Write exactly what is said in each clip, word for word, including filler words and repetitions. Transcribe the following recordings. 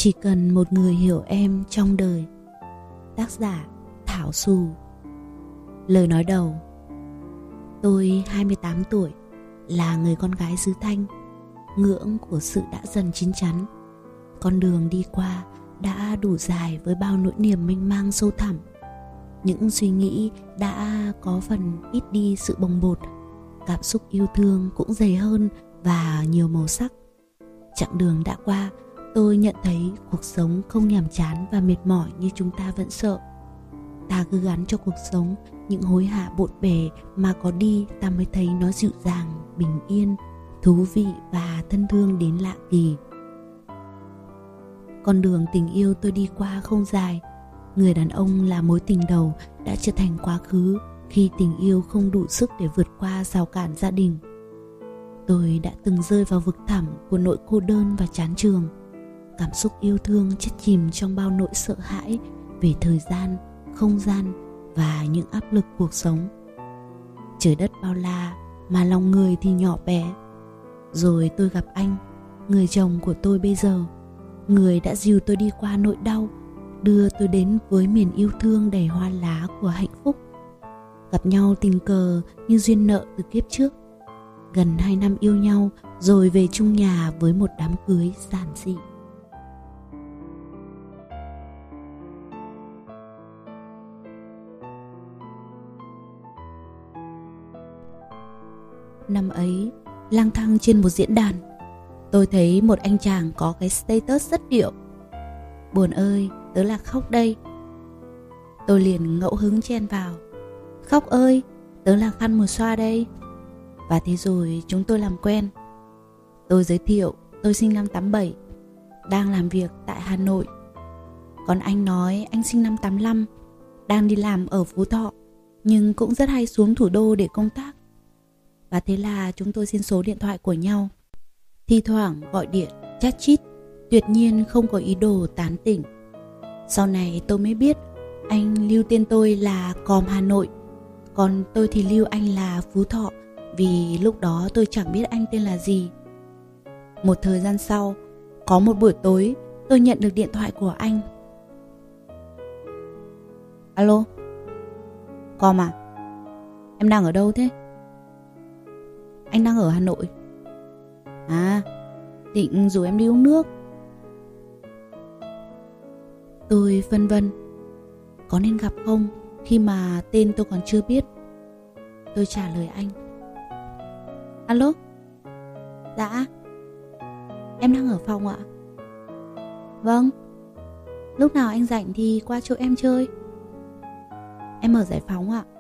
Chỉ cần một người hiểu em trong đời. Tác giả Thảo Xù. Lời nói đầu. Tôi hai mươi tám tuổi, là người con gái xứ Thanh. Ngưỡng của sự đã dần chín chắn. Con đường đi qua đã đủ dài với bao nỗi niềm mênh mang sâu thẳm. Những suy nghĩ đã có phần ít đi sự bồng bột. Cảm xúc yêu thương cũng dày hơn và nhiều màu sắc. Chặng đường đã qua, tôi nhận thấy cuộc sống không nhàm chán và mệt mỏi như chúng ta vẫn sợ. Ta cứ gắn cho cuộc sống những hối hả bộn bề, mà có đi ta mới thấy nó dịu dàng, bình yên, thú vị và thân thương đến lạ kỳ. Con đường tình yêu tôi đi qua không dài. Người đàn ông là mối tình đầu đã trở thành quá khứ khi tình yêu không đủ sức để vượt qua rào cản gia đình. Tôi đã từng rơi vào vực thẳm của nỗi cô đơn và chán trường. Cảm xúc yêu thương chất chìm trong bao nỗi sợ hãi về thời gian, không gian và những áp lực cuộc sống. Trời đất bao la mà lòng người thì nhỏ bé. Rồi tôi gặp anh, người chồng của tôi bây giờ, người đã dìu tôi đi qua nỗi đau, đưa tôi đến với miền yêu thương đầy hoa lá của hạnh phúc. Gặp nhau tình cờ như duyên nợ từ kiếp trước. Gần hai năm yêu nhau rồi về chung nhà với một đám cưới giản dị. Năm ấy, lang thang trên một diễn đàn, tôi thấy một anh chàng có cái status rất điệu: "Buồn ơi, tớ là Khóc đây." Tôi liền ngẫu hứng chen vào: "Khóc ơi, tớ là Khăn mùa xoa đây." Và thế rồi chúng tôi làm quen. Tôi giới thiệu tôi sinh năm tám bảy, đang làm việc tại Hà Nội. Còn anh nói anh sinh năm tám lăm, đang đi làm ở Phú Thọ, nhưng cũng rất hay xuống thủ đô để công tác. Và thế là chúng tôi xin số điện thoại của nhau. Thi thoảng gọi điện, chat chít, tuyệt nhiên không có ý đồ tán tỉnh. Sau này tôi mới biết anh lưu tên tôi là Còm Hà Nội, còn tôi thì lưu anh là Phú Thọ, vì lúc đó tôi chẳng biết anh tên là gì. Một thời gian sau, có một buổi tối tôi nhận được điện thoại của anh. "Alo, Còm à? Em đang ở đâu thế?" "Anh đang ở Hà Nội." "À, định rủ em đi uống nước." Tôi phân vân, có nên gặp không khi mà tên tôi còn chưa biết. Tôi trả lời anh: "Alo, dạ, em đang ở phòng ạ." "Vâng, lúc nào anh rảnh thì qua chỗ em chơi." "Em ở Giải Phóng ạ."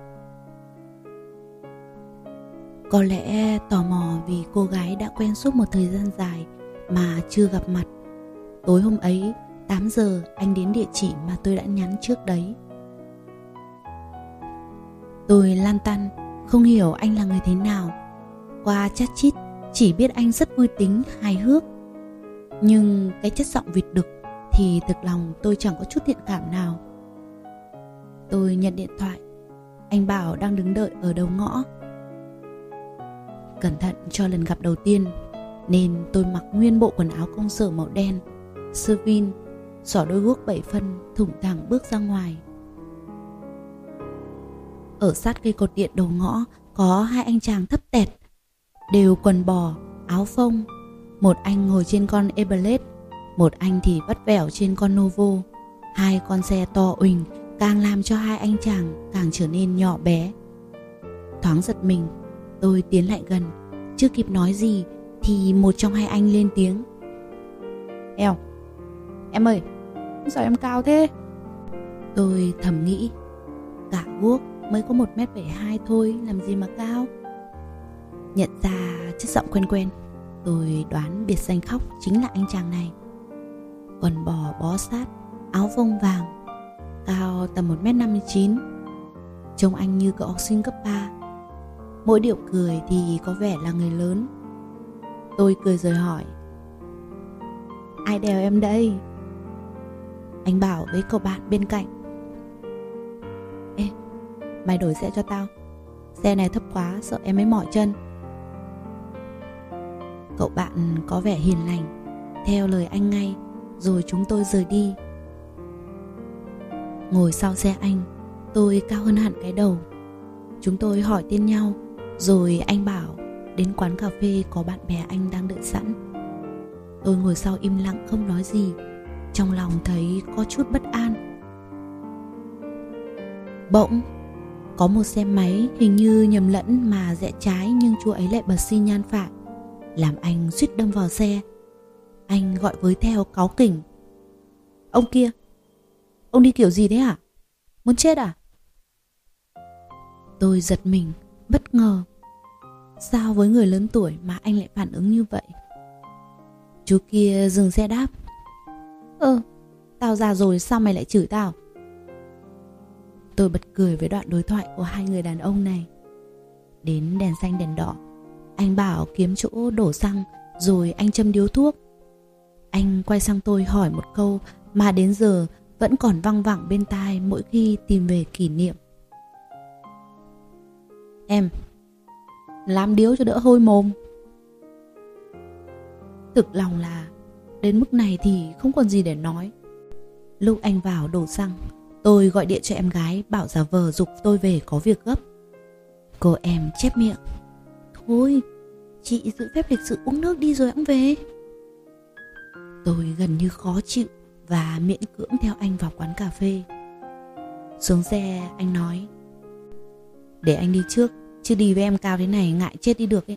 Có lẽ tò mò vì cô gái đã quen suốt một thời gian dài mà chưa gặp mặt, tối hôm ấy tám giờ anh đến địa chỉ mà tôi đã nhắn trước đấy. Tôi lăn tăn không hiểu anh là người thế nào. Qua chat chít chỉ biết anh rất vui tính, hài hước. Nhưng cái chất giọng vịt đực thì thực lòng tôi chẳng có chút thiện cảm nào. Tôi nhận điện thoại. Anh bảo đang đứng đợi ở đầu ngõ. Cẩn thận cho lần gặp đầu tiên nên tôi mặc nguyên bộ quần áo công sở màu đen, sơ vin, xỏ đôi guốc bảy phân, thủng thẳng bước ra ngoài. Ở sát cây cột điện đầu ngõ có hai anh chàng thấp tẹt, đều quần bò, áo phông. Một anh ngồi trên con Everest, một anh thì vắt vẻo trên con Novo. Hai con xe to uỳnh càng làm cho hai anh chàng càng trở nên nhỏ bé. Thoáng giật mình, tôi tiến lại gần. Chưa kịp nói gì thì một trong hai anh lên tiếng: "Eo, em ơi, sao em cao thế?" Tôi thầm nghĩ, cả guốc mới có một mét bảy hai thôi, làm gì mà cao. Nhận ra chất giọng quen quen, tôi đoán biệt danh Khóc chính là anh chàng này. Quần bò bó sát, áo phông vàng, cao tầm một mét năm mươi chín. Trông anh như cậu học sinh cấp ba. Mỗi điệu cười thì có vẻ là người lớn. Tôi cười rồi hỏi: "Ai đèo em đây?" Anh bảo với cậu bạn bên cạnh: "Ê, mày đổi xe cho tao, xe này thấp quá sợ em ấy mỏi chân." Cậu bạn có vẻ hiền lành, theo lời anh ngay, rồi chúng tôi rời đi. Ngồi sau xe anh, tôi cao hơn hẳn cái đầu. Chúng tôi hỏi tên nhau, rồi anh bảo đến quán cà phê có bạn bè anh đang đợi sẵn. Tôi ngồi sau im lặng không nói gì, trong lòng thấy có chút bất an. Bỗng có một xe máy hình như nhầm lẫn mà rẽ trái, nhưng chú ấy lại bật xi nhan phải, làm anh suýt đâm vào xe. Anh gọi với theo cáu kỉnh: Ông kia, ông đi kiểu gì thế hả? Muốn chết à? Tôi giật mình, bất ngờ. Sao với người lớn tuổi mà anh lại phản ứng như vậy? Chú kia dừng xe đáp: Ơ, tao già rồi sao mày lại chửi tao? Tôi bật cười với đoạn đối thoại của hai người đàn ông này. Đến đèn xanh đèn đỏ, anh bảo kiếm chỗ đổ xăng, rồi anh châm điếu thuốc. Anh quay sang tôi hỏi một câu mà đến giờ vẫn còn văng vẳng bên tai mỗi khi tìm về kỷ niệm: Em làm điếu cho đỡ hôi mồm. Thực lòng là đến mức này thì không còn gì để nói. Lúc anh vào đổ xăng, tôi gọi điện cho em gái bảo giả vờ giục tôi về có việc gấp. Cô em chép miệng: Thôi, chị giữ phép lịch sự uống nước đi rồi hẵng về. Tôi gần như khó chịu và miễn cưỡng theo anh vào quán cà phê. Xuống xe anh nói: Để anh đi trước, chứ đi với em cao thế này ngại chết đi được ấy.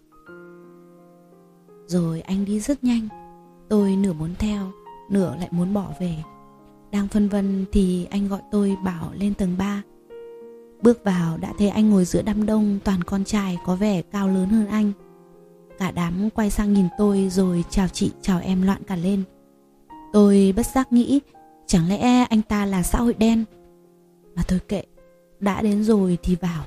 Rồi anh đi rất nhanh. Tôi nửa muốn theo, nửa lại muốn bỏ về. Đang phân vân thì anh gọi tôi bảo lên tầng ba. Bước vào đã thấy anh ngồi giữa đám đông toàn con trai có vẻ cao lớn hơn anh. Cả đám quay sang nhìn tôi rồi chào chị chào em loạn cả lên. Tôi bất giác nghĩ chẳng lẽ anh ta là xã hội đen. Mà thôi kệ, đã đến rồi thì vào.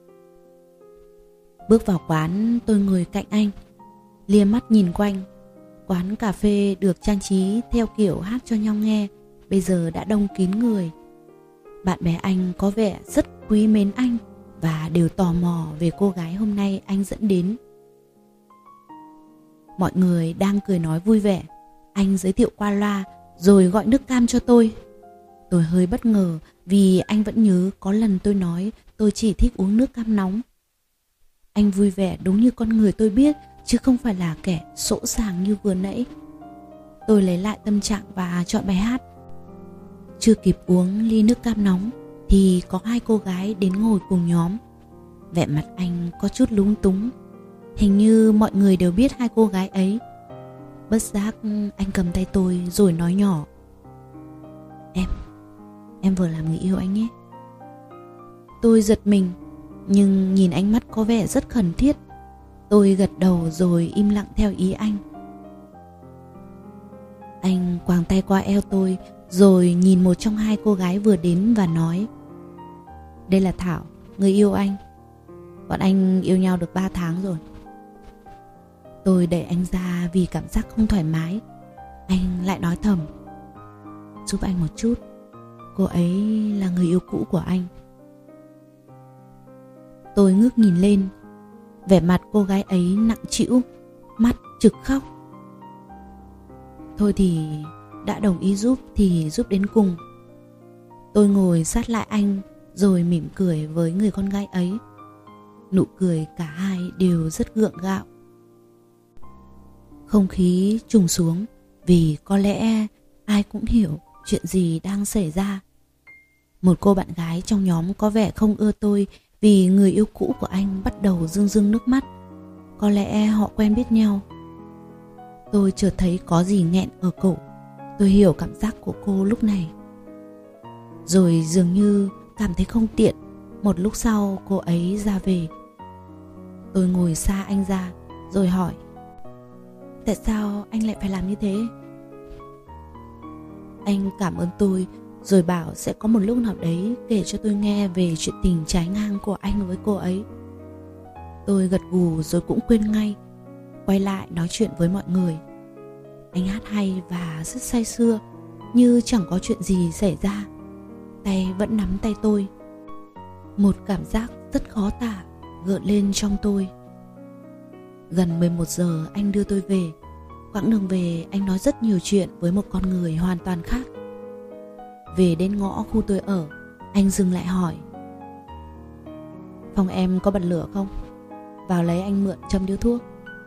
Bước vào quán, tôi ngồi cạnh anh, lia mắt nhìn quanh. Quán cà phê được trang trí theo kiểu hát cho nhau nghe, bây giờ đã đông kín người. Bạn bè anh có vẻ rất quý mến anh và đều tò mò về cô gái hôm nay anh dẫn đến. Mọi người đang cười nói vui vẻ. Anh giới thiệu qua loa rồi gọi nước cam cho tôi. Tôi hơi bất ngờ vì anh vẫn nhớ có lần tôi nói tôi chỉ thích uống nước cam nóng. Anh vui vẻ đúng như con người tôi biết, chứ không phải là kẻ sỗ sàng như vừa nãy. Tôi lấy lại tâm trạng và chọn bài hát. Chưa kịp uống ly nước cam nóng thì có hai cô gái đến ngồi cùng nhóm. Vẻ mặt anh có chút lúng túng. Hình như mọi người đều biết hai cô gái ấy. Bất giác anh cầm tay tôi rồi nói nhỏ: Em, em vừa làm người yêu anh nhé. Tôi giật mình, nhưng nhìn ánh mắt có vẻ rất khẩn thiết. Tôi gật đầu rồi im lặng theo ý anh. Anh quàng tay qua eo tôi rồi nhìn một trong hai cô gái vừa đến và nói: Đây là Thảo, người yêu anh. Bọn anh yêu nhau được ba tháng rồi. Tôi đẩy anh ra vì cảm giác không thoải mái. Anh lại nói thầm: Giúp anh một chút, cô ấy là người yêu cũ của anh. Tôi ngước nhìn lên. Vẻ mặt cô gái ấy nặng trĩu, mắt trực khóc. Thôi thì đã đồng ý giúp thì giúp đến cùng. Tôi ngồi sát lại anh rồi mỉm cười với người con gái ấy. Nụ cười cả hai đều rất gượng gạo. Không khí trùng xuống vì có lẽ ai cũng hiểu chuyện gì đang xảy ra. Một cô bạn gái trong nhóm có vẻ không ưa tôi vì người yêu cũ của anh bắt đầu rưng rưng nước mắt. Có lẽ họ quen biết nhau. Tôi chợt thấy có gì nghẹn ở cổ. Tôi hiểu cảm giác của cô lúc này. Rồi dường như cảm thấy không tiện. Một lúc sau cô ấy ra về. Tôi ngồi xa anh ra rồi hỏi: Tại sao anh lại phải làm như thế? Anh cảm ơn tôi rồi bảo sẽ có một lúc nào đấy kể cho tôi nghe về chuyện tình trái ngang của anh với cô ấy. Tôi gật gù rồi cũng quên ngay. Quay lại nói chuyện với mọi người. Anh hát hay và rất say sưa, như chẳng có chuyện gì xảy ra. Tay vẫn nắm tay tôi. Một cảm giác rất khó tả gợn lên trong tôi. Gần mười một giờ anh đưa tôi về. Quãng đường về anh nói rất nhiều chuyện với một con người hoàn toàn khác. Về đến ngõ khu tôi ở, anh dừng lại hỏi: "Phòng em có bật lửa không? Vào lấy anh mượn châm điếu thuốc."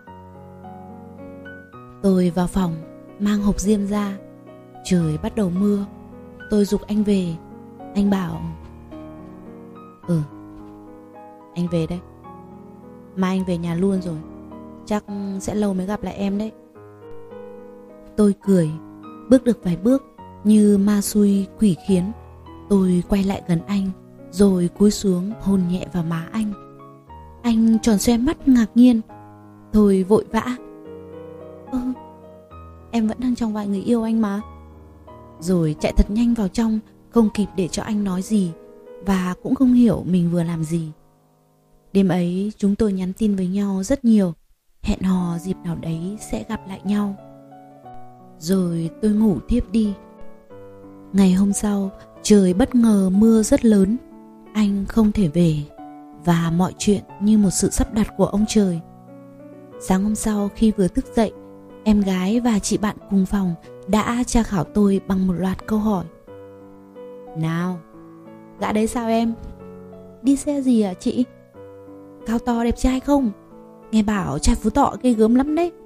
Tôi vào phòng, mang hộp diêm ra. Trời bắt đầu mưa. Tôi giục anh về. Anh bảo: "Ừ, anh về đây. Mai anh về nhà luôn rồi. Chắc sẽ lâu mới gặp lại em đấy." Tôi cười, bước được vài bước, như ma xui quỷ khiến. Tôi quay lại gần anh, rồi cúi xuống hôn nhẹ vào má anh. Anh tròn xoe mắt ngạc nhiên. Tôi vội vã: "Ơ, em vẫn đang trong vai người yêu anh mà." Rồi chạy thật nhanh vào trong, không kịp để cho anh nói gì, và cũng không hiểu mình vừa làm gì. Đêm ấy chúng tôi nhắn tin với nhau rất nhiều, hẹn hò dịp nào đấy sẽ gặp lại nhau. Rồi tôi ngủ thiếp đi. Ngày hôm sau, trời bất ngờ mưa rất lớn. Anh không thể về, và mọi chuyện như một sự sắp đặt của ông trời. Sáng hôm sau khi vừa thức dậy, em gái và chị bạn cùng phòng đã tra khảo tôi bằng một loạt câu hỏi. "Nào, gã đấy sao em? Đi xe gì à chị? Cao to đẹp trai không? Nghe bảo trai Phú Thọ ghê gớm lắm đấy."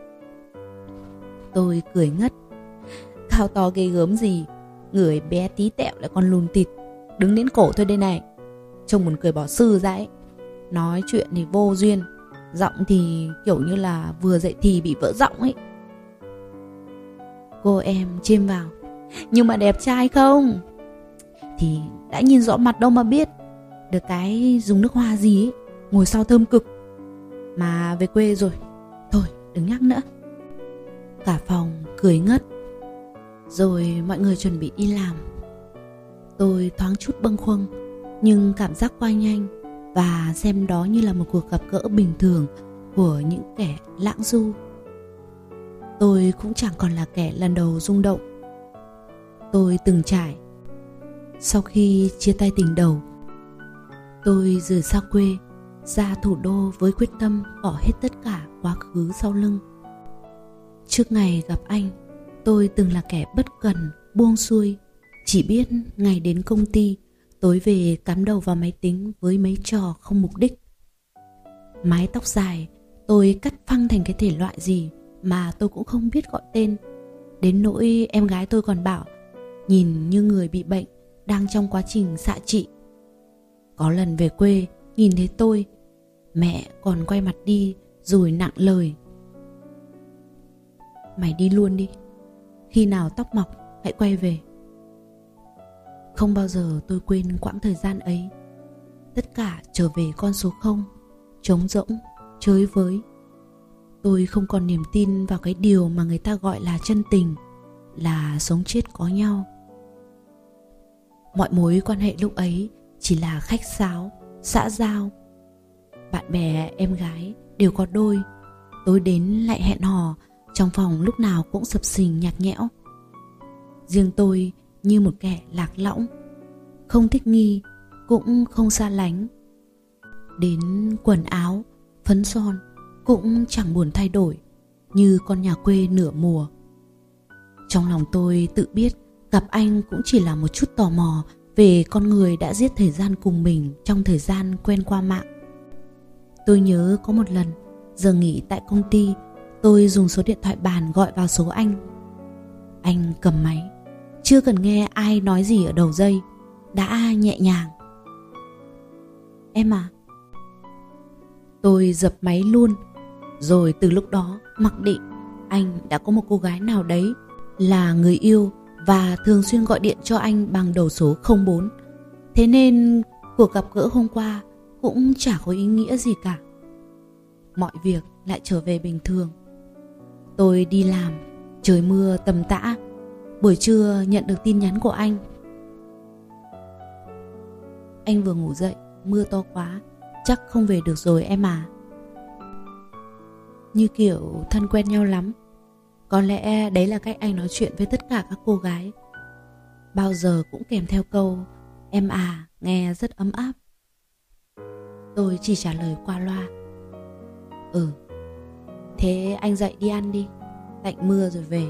Tôi cười ngất. Cao to ghê gớm gì, người bé tí tẹo lại còn lùn thịt, đứng đến cổ thôi đây này. Trông buồn cười bỏ sư ra ấy. Nói chuyện thì vô duyên, giọng thì kiểu như là vừa dậy thì bị vỡ giọng ấy. Cô em chêm vào: "Nhưng mà đẹp trai không? Thì đã nhìn rõ mặt đâu mà biết. Được cái dùng nước hoa gì ấy, ngồi sau thơm cực. Mà về quê rồi, thôi đừng nhắc nữa." Cả phòng cười ngất. Rồi mọi người chuẩn bị đi làm. Tôi thoáng chút bâng khuâng, nhưng cảm giác qua nhanh, và xem đó như là một cuộc gặp gỡ bình thường của những kẻ lãng du. Tôi cũng chẳng còn là kẻ lần đầu rung động. Tôi từng trải. Sau khi chia tay tình đầu, tôi rời xa quê, ra thủ đô với quyết tâm bỏ hết tất cả quá khứ sau lưng. Trước ngày gặp anh, tôi từng là kẻ bất cần, buông xuôi, chỉ biết ngày đến công ty, tối về cắm đầu vào máy tính với mấy trò không mục đích. Mái tóc dài, tôi cắt phăng thành cái thể loại gì mà tôi cũng không biết gọi tên. Đến nỗi em gái tôi còn bảo nhìn như người bị bệnh, đang trong quá trình xạ trị. Có lần về quê, nhìn thấy tôi, mẹ còn quay mặt đi rồi nặng lời: "Mày đi luôn đi, khi nào tóc mọc hãy quay về." Không bao giờ tôi quên quãng thời gian ấy. Tất cả trở về con số không, trống rỗng, chới với. Tôi không còn niềm tin vào cái điều mà người ta gọi là chân tình, là sống chết có nhau. Mọi mối quan hệ lúc ấy chỉ là khách sáo, xã giao. Bạn bè em gái đều có đôi, tối đến lại hẹn hò, trong phòng lúc nào cũng sập sình nhạt nhẽo. Riêng tôi như một kẻ lạc lõng, không thích nghi, cũng không xa lánh. Đến quần áo, phấn son cũng chẳng buồn thay đổi, như con nhà quê nửa mùa. Trong lòng tôi tự biết gặp anh cũng chỉ là một chút tò mò về con người đã giết thời gian cùng mình trong thời gian quen qua mạng. Tôi nhớ có một lần, giờ nghỉ tại công ty, tôi dùng số điện thoại bàn gọi vào số anh. Anh cầm máy, chưa cần nghe ai nói gì ở đầu dây, đã nhẹ nhàng: "Em à?" Tôi dập máy luôn. Rồi từ lúc đó mặc định anh đã có một cô gái nào đấy là người yêu và thường xuyên gọi điện cho anh bằng đầu số không bốn. Thế nên cuộc gặp gỡ hôm qua cũng chả có ý nghĩa gì cả. Mọi việc lại trở về bình thường. Tôi đi làm, trời mưa tầm tã. Buổi trưa nhận được tin nhắn của anh: "Anh vừa ngủ dậy, mưa to quá, chắc không về được rồi em à." Như kiểu thân quen nhau lắm. Có lẽ đấy là cách anh nói chuyện với tất cả các cô gái. Bao giờ cũng kèm theo câu "em à", nghe rất ấm áp. Tôi chỉ trả lời qua loa: "Ừ, thế anh dậy đi ăn đi, tạnh mưa rồi về.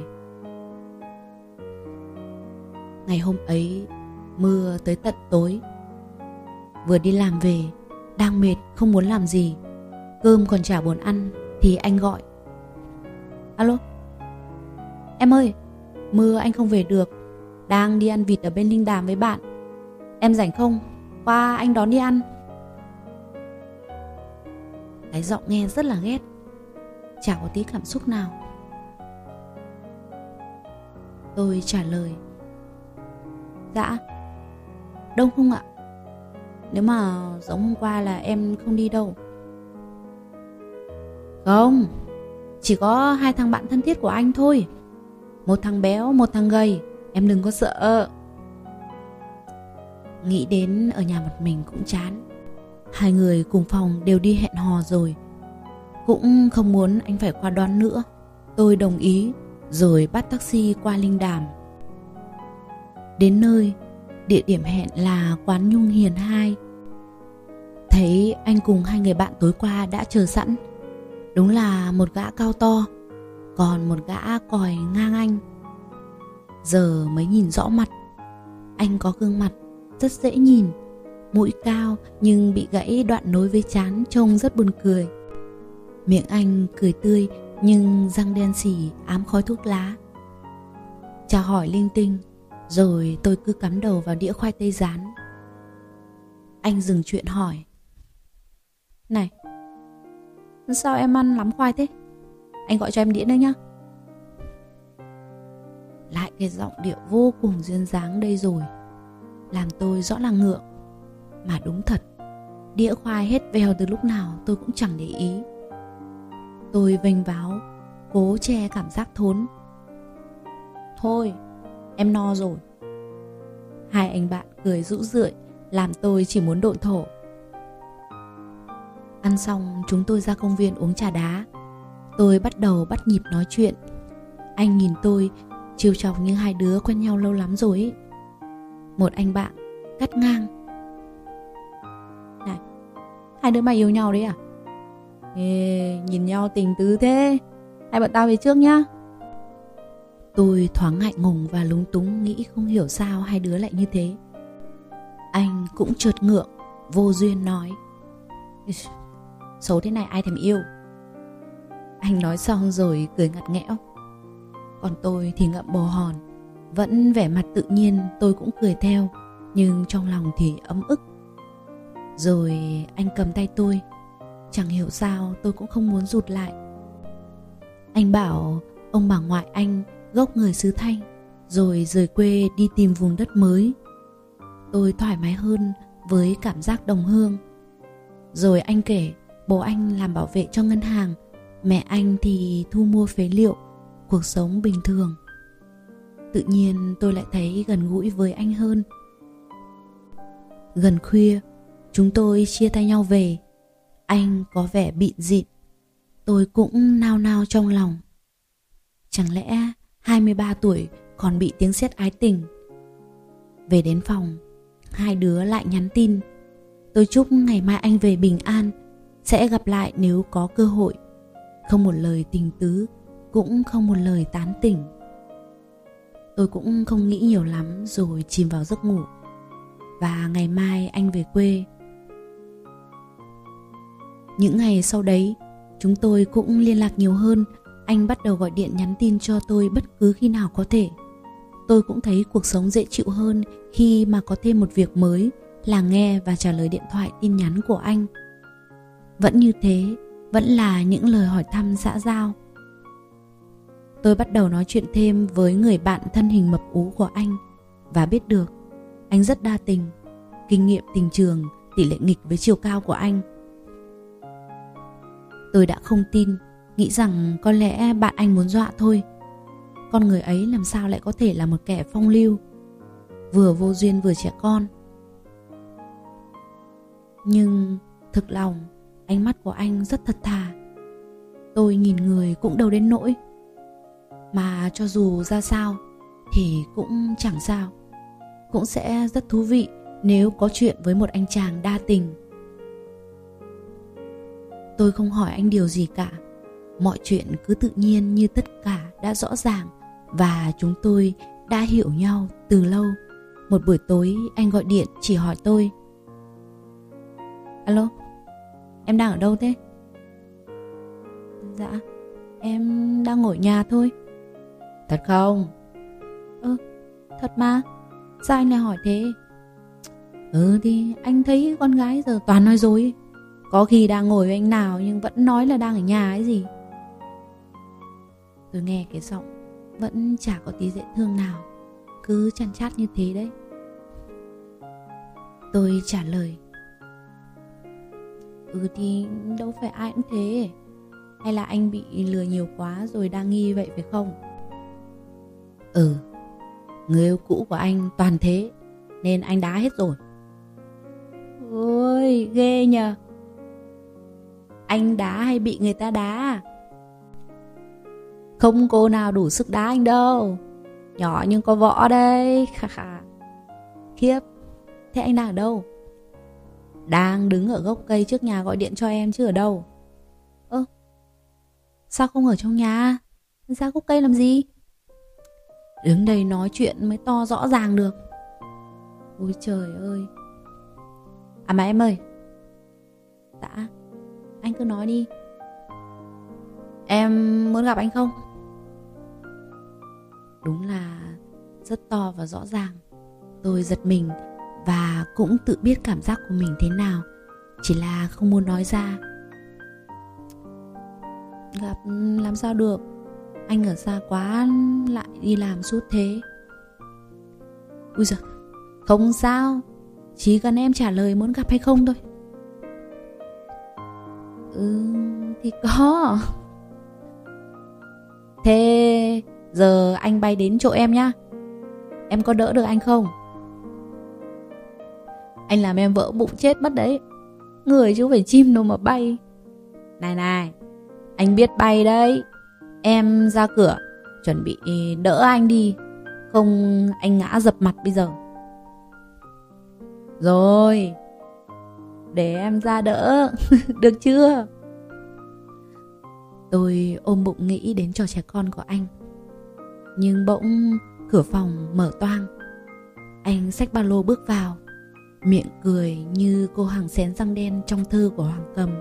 Ngày hôm ấy mưa tới tận tối. Vừa đi làm về, đang mệt không muốn làm gì, cơm còn chả buồn ăn thì anh gọi. Alo, em ơi, mưa anh không về được, đang đi ăn vịt ở bên Linh Đàm với bạn. Em rảnh không? Qua anh đón đi ăn. Cái giọng nghe rất là ghét, chả có tí cảm xúc nào. Tôi trả lời: Dạ, đông không ạ? Nếu mà giống hôm qua là em không đi đâu. Không, chỉ có hai thằng bạn thân thiết của anh thôi. Một thằng béo, một thằng gầy. Em đừng có sợ. Nghĩ đến ở nhà một mình cũng chán. Hai người cùng phòng đều đi hẹn hò rồi, cũng không muốn anh phải qua đón nữa. Tôi đồng ý rồi bắt taxi qua Linh Đàm. Đến nơi, địa điểm hẹn là quán Nhung Hiền hai. Thấy anh cùng hai người bạn tối qua đã chờ sẵn. Đúng là một gã cao to, còn một gã còi ngang anh. Giờ mới nhìn rõ mặt. Anh có gương mặt rất dễ nhìn, mũi cao nhưng bị gãy đoạn nối với trán, trông rất buồn cười. Miệng anh cười tươi nhưng răng đen xì ám khói thuốc lá. Chào hỏi linh tinh, rồi tôi cứ cắm đầu vào đĩa khoai tây rán. Anh dừng chuyện hỏi: Này, sao em ăn lắm khoai thế? Anh gọi cho em đĩa nữa nhá. Lại cái giọng điệu vô cùng duyên dáng đây rồi, làm tôi rõ là ngượng. Mà đúng thật, đĩa khoai hết veo từ lúc nào tôi cũng chẳng để ý. Tôi vênh váo, cố che cảm giác thốn. Thôi, em no rồi. Hai anh bạn cười rũ rượi, làm tôi chỉ muốn độn thổ. Ăn xong chúng tôi ra công viên uống trà đá. Tôi bắt đầu bắt nhịp nói chuyện. Anh nhìn tôi trêu chọc như hai đứa quen nhau lâu lắm rồi ấy. Một anh bạn cắt ngang: Này, hai đứa mày yêu nhau đấy à? Ê, nhìn nhau tình tứ thế. Hai bọn tao về trước nhá. Tôi thoáng ngại ngùng và lúng túng, nghĩ không hiểu sao hai đứa lại như thế. Anh cũng chợt ngượng, vô duyên nói: Xấu thế này ai thèm yêu. Anh nói xong rồi cười ngặt nghẽo. Còn tôi thì ngậm bồ hòn, vẫn vẻ mặt tự nhiên. Tôi cũng cười theo, nhưng trong lòng thì ấm ức. Rồi anh cầm tay tôi. Chẳng hiểu sao tôi cũng không muốn rụt lại. Anh bảo ông bà ngoại anh gốc người xứ Thanh, rồi rời quê đi tìm vùng đất mới. Tôi thoải mái hơn với cảm giác đồng hương. Rồi anh kể bố anh làm bảo vệ cho ngân hàng, mẹ anh thì thu mua phế liệu, cuộc sống bình thường. Tự nhiên tôi lại thấy gần gũi với anh hơn. Gần khuya, chúng tôi chia tay nhau về. Anh có vẻ bịn dịn, tôi cũng nao nao trong lòng. Chẳng lẽ hai mươi ba tuổi còn bị tiếng sét ái tình. Về đến phòng, hai đứa lại nhắn tin. Tôi chúc ngày mai anh về bình an, sẽ gặp lại nếu có cơ hội. Không một lời tình tứ, cũng không một lời tán tỉnh. Tôi cũng không nghĩ nhiều lắm rồi chìm vào giấc ngủ. Và ngày mai anh về quê. Những ngày sau đấy, chúng tôi cũng liên lạc nhiều hơn. Anh bắt đầu gọi điện nhắn tin cho tôi bất cứ khi nào có thể. Tôi cũng thấy cuộc sống dễ chịu hơn khi mà có thêm một việc mới là nghe và trả lời điện thoại tin nhắn của anh. Vẫn như thế, vẫn là những lời hỏi thăm xã giao. Tôi bắt đầu nói chuyện thêm với người bạn thân hình mập ú của anh và biết được anh rất đa tình, kinh nghiệm tình trường tỷ lệ nghịch với chiều cao của anh. Tôi đã không tin, nghĩ rằng có lẽ bạn anh muốn dọa thôi. Con người ấy làm sao lại có thể là một kẻ phong lưu, vừa vô duyên vừa trẻ con. Nhưng thực lòng, ánh mắt của anh rất thật thà. Tôi nhìn người cũng đâu đến nỗi. Mà cho dù ra sao thì cũng chẳng sao. Cũng sẽ rất thú vị nếu có chuyện với một anh chàng đa tình. Tôi không hỏi anh điều gì cả. Mọi chuyện cứ tự nhiên như tất cả đã rõ ràng và chúng tôi đã hiểu nhau từ lâu. Một buổi tối anh gọi điện chỉ hỏi tôi: Alo, em đang ở đâu thế? Dạ, em đang ngồi nhà thôi. Thật không? Ơ, thật mà. Sao anh lại hỏi thế? Ừ thì anh thấy con gái giờ toàn nói dối. Có khi đang ngồi với anh nào nhưng vẫn nói là đang ở nhà ấy gì. Tôi nghe cái giọng vẫn chả có tí dễ thương nào, cứ chăn chát như thế đấy. Tôi trả lời: Ừ thì đâu phải ai cũng thế. Hay là anh bị lừa nhiều quá rồi đang nghi vậy phải không? Ừ, người yêu cũ của anh toàn thế nên anh đá hết rồi. Ôi ghê nhờ. Anh đá hay bị người ta đá? Không cô nào đủ sức đá anh đâu. Nhỏ nhưng có võ đây. Khiếp. Thế anh đang ở đâu? Đang đứng ở gốc cây trước nhà gọi điện cho em chứ ở đâu. Ơ, sao không ở trong nhà? Ra gốc cây làm gì? Đứng đây nói chuyện mới to rõ ràng được. Ôi trời ơi. À mà em ơi. Dạ, anh cứ nói đi. Em muốn gặp anh không? Đúng là rất to và rõ ràng. Tôi giật mình và cũng tự biết cảm giác của mình thế nào, chỉ là không muốn nói ra. Gặp làm sao được, anh ở xa quá lại đi làm suốt thế. Ui giời, không sao, chỉ cần em trả lời muốn gặp hay không thôi. Ừ thì có. Thế giờ anh bay đến chỗ em nhá. Em có đỡ được anh không? Anh làm em vỡ bụng chết mất đấy. Người chứ phải chim đâu mà bay. Này này, anh biết bay đấy. Em ra cửa chuẩn bị đỡ anh đi, không anh ngã dập mặt bây giờ. Rồi, để em ra đỡ. Được chưa? Tôi ôm bụng nghĩ đến trò trẻ con của anh. Nhưng bỗng cửa phòng mở toang. Anh xách ba lô bước vào, miệng cười như cô hàng xén răng đen trong thơ của Hoàng Cầm.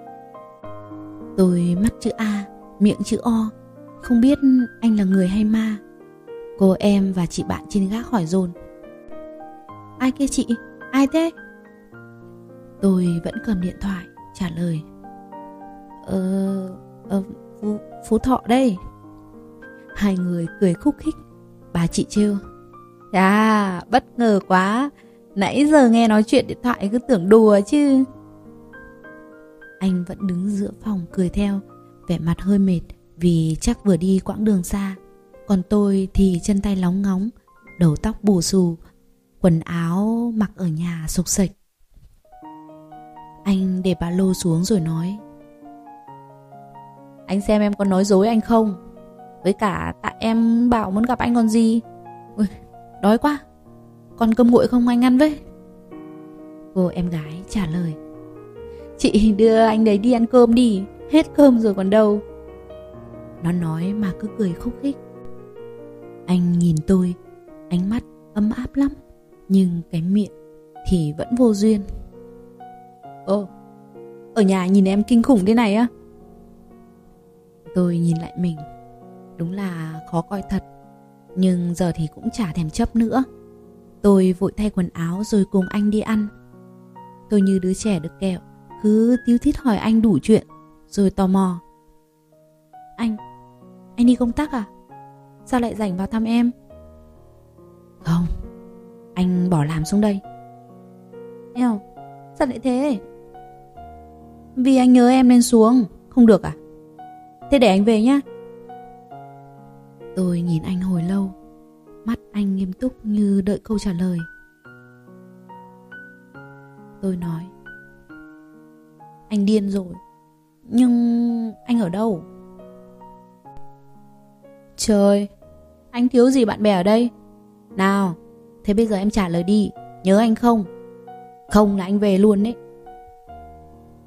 Tôi mắt chữ A, miệng chữ O, không biết anh là người hay ma. Cô em và chị bạn trên gác hỏi dồn: Ai kia chị? Ai thế? Tôi vẫn cầm điện thoại trả lời: Ờ... Ờ... Phú, Phú Thọ đây. Hai người cười khúc khích. Bà chị trêu: À, bất ngờ quá. Nãy giờ nghe nói chuyện điện thoại cứ tưởng đùa chứ. Anh vẫn đứng giữa phòng cười theo, vẻ mặt hơi mệt vì chắc vừa đi quãng đường xa. Còn tôi thì chân tay lóng ngóng, đầu tóc bù xù, quần áo mặc ở nhà xộc xệch. Anh để ba lô xuống rồi nói: Anh xem em có nói dối anh không? Với cả tại em bảo muốn gặp anh còn gì. Ui, đói quá. Còn cơm nguội không anh ăn với? Cô em gái trả lời: Chị đưa anh đấy đi ăn cơm đi, hết cơm rồi còn đâu. Nó nói mà cứ cười khúc khích. Anh nhìn tôi, ánh mắt ấm áp lắm, nhưng cái miệng thì vẫn vô duyên. Ồ, ở nhà nhìn em kinh khủng thế này á? Tôi nhìn lại mình, đúng là khó coi thật. Nhưng giờ thì cũng chả thèm chấp nữa. Tôi vội thay quần áo rồi cùng anh đi ăn. Tôi như đứa trẻ được kẹo, cứ tíu thít hỏi anh đủ chuyện, rồi tò mò: Anh, anh đi công tác à? Sao lại rảnh vào thăm em? Không, anh bỏ làm xuống đây. Eo, sao lại thế? Vì anh nhớ em nên xuống, không được à? Thế để anh về nhá. Tôi nhìn anh hồi lâu, mắt anh nghiêm túc như đợi câu trả lời. Tôi nói: Anh điên rồi. Nhưng anh ở đâu? Trời, anh thiếu gì bạn bè ở đây? Nào, thế bây giờ em trả lời đi, nhớ anh không? Không là anh về luôn đấy.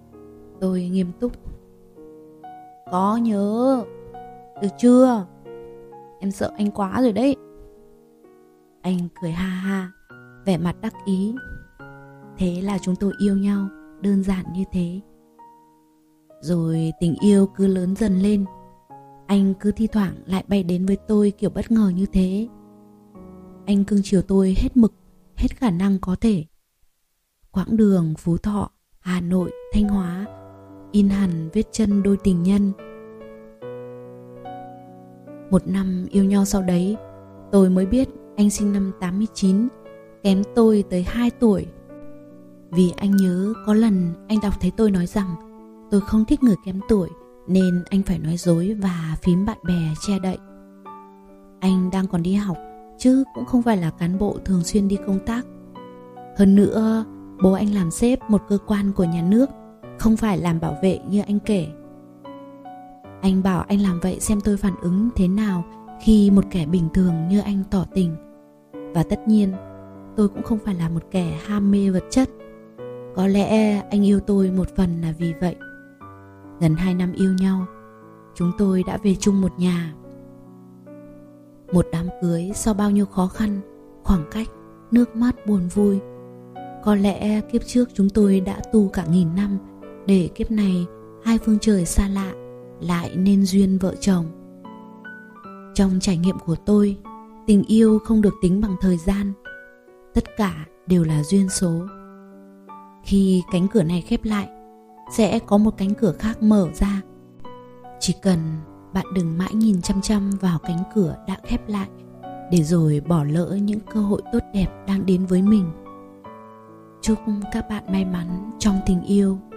Tôi nghiêm túc: Có nhớ. Được chưa? em sợ anh quá rồi đấy. Anh cười ha ha, vẻ mặt đắc ý. Thế là chúng tôi yêu nhau, đơn giản như thế. Rồi tình yêu cứ lớn dần lên. Anh cứ thi thoảng lại bay đến với tôi kiểu bất ngờ như thế. Anh cưng chiều tôi hết mực, hết khả năng có thể. Quãng đường Phú Thọ, Hà Nội, Thanh Hóa in hẳn vết chân đôi tình nhân. Một năm yêu nhau sau đấy, tôi mới biết anh sinh năm tám mươi chín, kém tôi tới hai tuổi. Vì anh nhớ có lần anh đọc thấy tôi nói rằng tôi không thích người kém tuổi, nên anh phải nói dối và phím bạn bè che đậy. Anh đang còn đi học, chứ cũng không phải là cán bộ thường xuyên đi công tác. Hơn nữa, bố anh làm sếp một cơ quan của nhà nước, không phải làm bảo vệ như anh kể. Anh bảo anh làm vậy xem tôi phản ứng thế nào khi một kẻ bình thường như anh tỏ tình. Và tất nhiên, tôi cũng không phải là một kẻ ham mê vật chất. Có lẽ anh yêu tôi một phần là vì vậy. Gần hai năm yêu nhau, chúng tôi đã về chung một nhà. Một đám cưới sau bao nhiêu khó khăn, khoảng cách, nước mắt buồn vui. Có lẽ kiếp trước chúng tôi đã tu cả nghìn năm, để kiếp này hai phương trời xa lạ lại nên duyên vợ chồng. Trong trải nghiệm của tôi, tình yêu không được tính bằng thời gian. Tất cả đều là duyên số. Khi cánh cửa này khép lại, sẽ có một cánh cửa khác mở ra. Chỉ cần bạn đừng mãi nhìn chăm chăm vào cánh cửa đã khép lại, để rồi bỏ lỡ những cơ hội tốt đẹp đang đến với mình. Chúc các bạn may mắn trong tình yêu.